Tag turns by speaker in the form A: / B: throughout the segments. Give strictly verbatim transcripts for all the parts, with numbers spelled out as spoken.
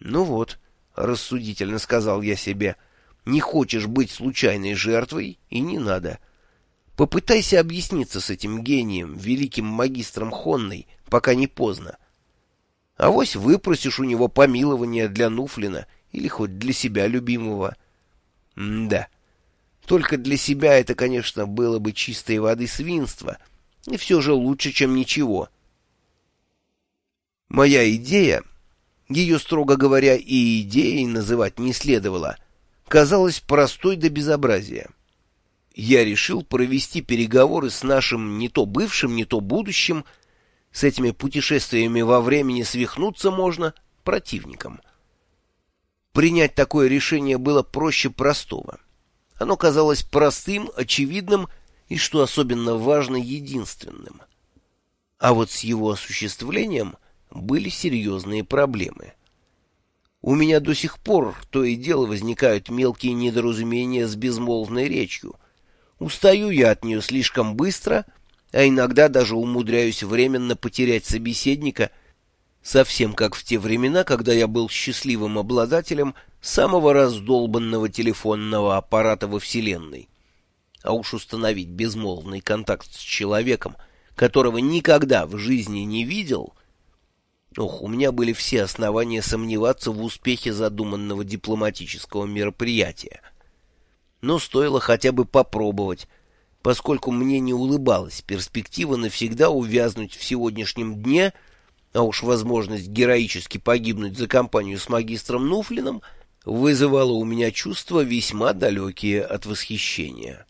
A: «Ну вот», — рассудительно сказал я себе, — «не хочешь быть случайной жертвой, и не надо. Попытайся объясниться с этим гением, великим магистром Хонной, пока не поздно. Авось выпросишь у него помилование для Нуфлина или хоть для себя любимого». М-да. Только для себя это, конечно, было бы чистой воды свинство, и все же лучше, чем ничего. Моя идея, ее, строго говоря, и идеей называть не следовало, казалась простой до безобразия. Я решил провести переговоры с нашим не то бывшим, не то будущим, с этими путешествиями во времени свихнуться можно, противником. Принять такое решение было проще простого. Оно казалось простым, очевидным и, что особенно важно, единственным. А вот с его осуществлением были серьезные проблемы. У меня до сих пор то и дело возникают мелкие недоразумения с безмолвной речью. Устаю я от нее слишком быстро, а иногда даже умудряюсь временно потерять собеседника, совсем как в те времена, когда я был счастливым обладателем самого раздолбанного телефонного аппарата во Вселенной. А уж установить безмолвный контакт с человеком, которого никогда в жизни не видел... Ох, у меня были все основания сомневаться в успехе задуманного дипломатического мероприятия. Но стоило хотя бы попробовать, поскольку мне не улыбалась перспектива навсегда увязнуть в сегодняшнем дне, а уж возможность героически погибнуть за компанию с магистром Нуфлином вызывала у меня чувства весьма далекие от восхищения.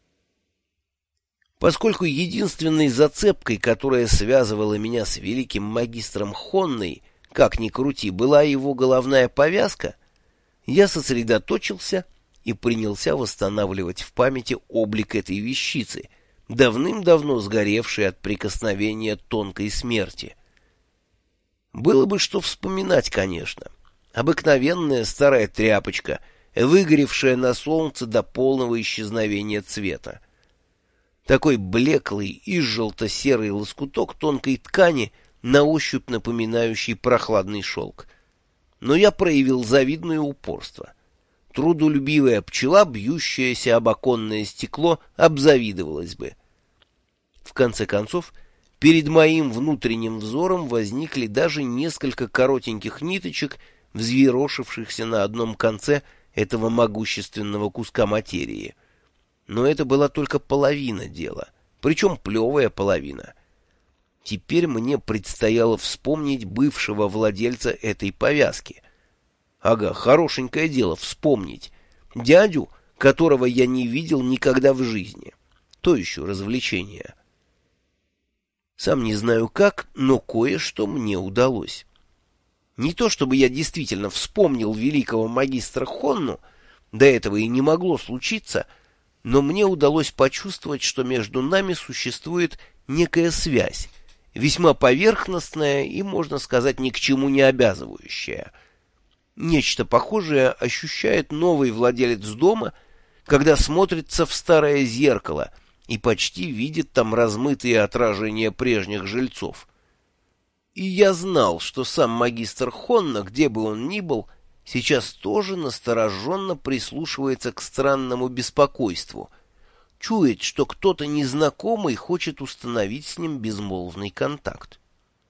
A: Поскольку единственной зацепкой, которая связывала меня с великим магистром Хонной, как ни крути, была его головная повязка, я сосредоточился и принялся восстанавливать в памяти облик этой вещицы, давным-давно сгоревшей от прикосновения тонкой смерти. Было бы что вспоминать, конечно. Обыкновенная старая тряпочка, выгоревшая на солнце до полного исчезновения цвета. Такой блеклый и желто-серый лоскуток тонкой ткани, на ощупь напоминающий прохладный шелк. Но я проявил завидное упорство. Трудолюбивая пчела, бьющаяся об оконное стекло, обзавидовалась бы. В конце концов, перед моим внутренним взором возникли даже несколько коротеньких ниточек, взъерошившихся на одном конце этого могущественного куска материи. Но это была только половина дела, причем плевая половина. Теперь мне предстояло вспомнить бывшего владельца этой повязки. Ага, хорошенькое дело вспомнить. Дядю, которого я не видел никогда в жизни. То еще развлечение. Сам не знаю как, но кое-что мне удалось. Не то чтобы я действительно вспомнил великого магистра Хонну, до этого и не могло случиться, но мне удалось почувствовать, что между нами существует некая связь, весьма поверхностная и, можно сказать, ни к чему не обязывающая. Нечто похожее ощущает новый владелец дома, когда смотрится в старое зеркало и почти видит там размытые отражения прежних жильцов. И я знал, что сам магистр Хонна, где бы он ни был, сейчас тоже настороженно прислушивается к странному беспокойству, чует, что кто-то незнакомый хочет установить с ним безмолвный контакт.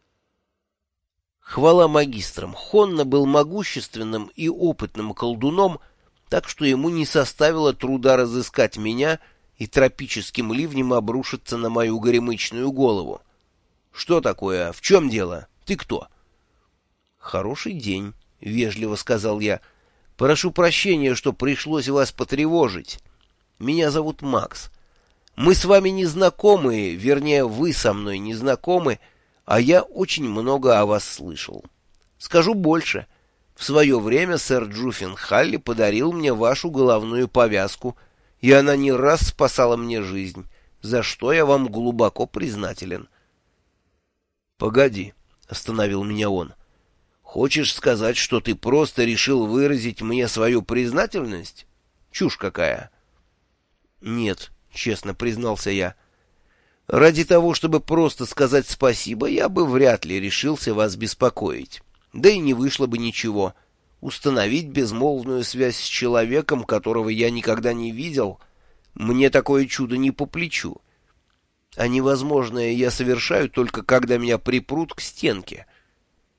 A: Хвала магистрам, Хонна был могущественным и опытным колдуном, так что ему не составило труда разыскать меня и тропическим ливнем обрушиться на мою горемычную голову. «Что такое? В чем дело? Ты кто?» «Хороший день», — вежливо сказал я. «Прошу прощения, что пришлось вас потревожить. Меня зовут Макс. Мы с вами не знакомы, вернее, вы со мной не знакомы, а я очень много о вас слышал. Скажу больше. В свое время сэр Джуффин Халли подарил мне вашу головную повязку, и она не раз спасала мне жизнь, за что я вам глубоко признателен». «Погоди», — остановил меня он. «Хочешь сказать, что ты просто решил выразить мне свою признательность? Чушь какая!» «Нет», — честно признался я. «Ради того, чтобы просто сказать спасибо, я бы вряд ли решился вас беспокоить. Да и не вышло бы ничего. установить безмолвную связь с человеком, которого я никогда не видел, мне такое чудо не по плечу. А невозможное я совершаю только когда меня припрут к стенке.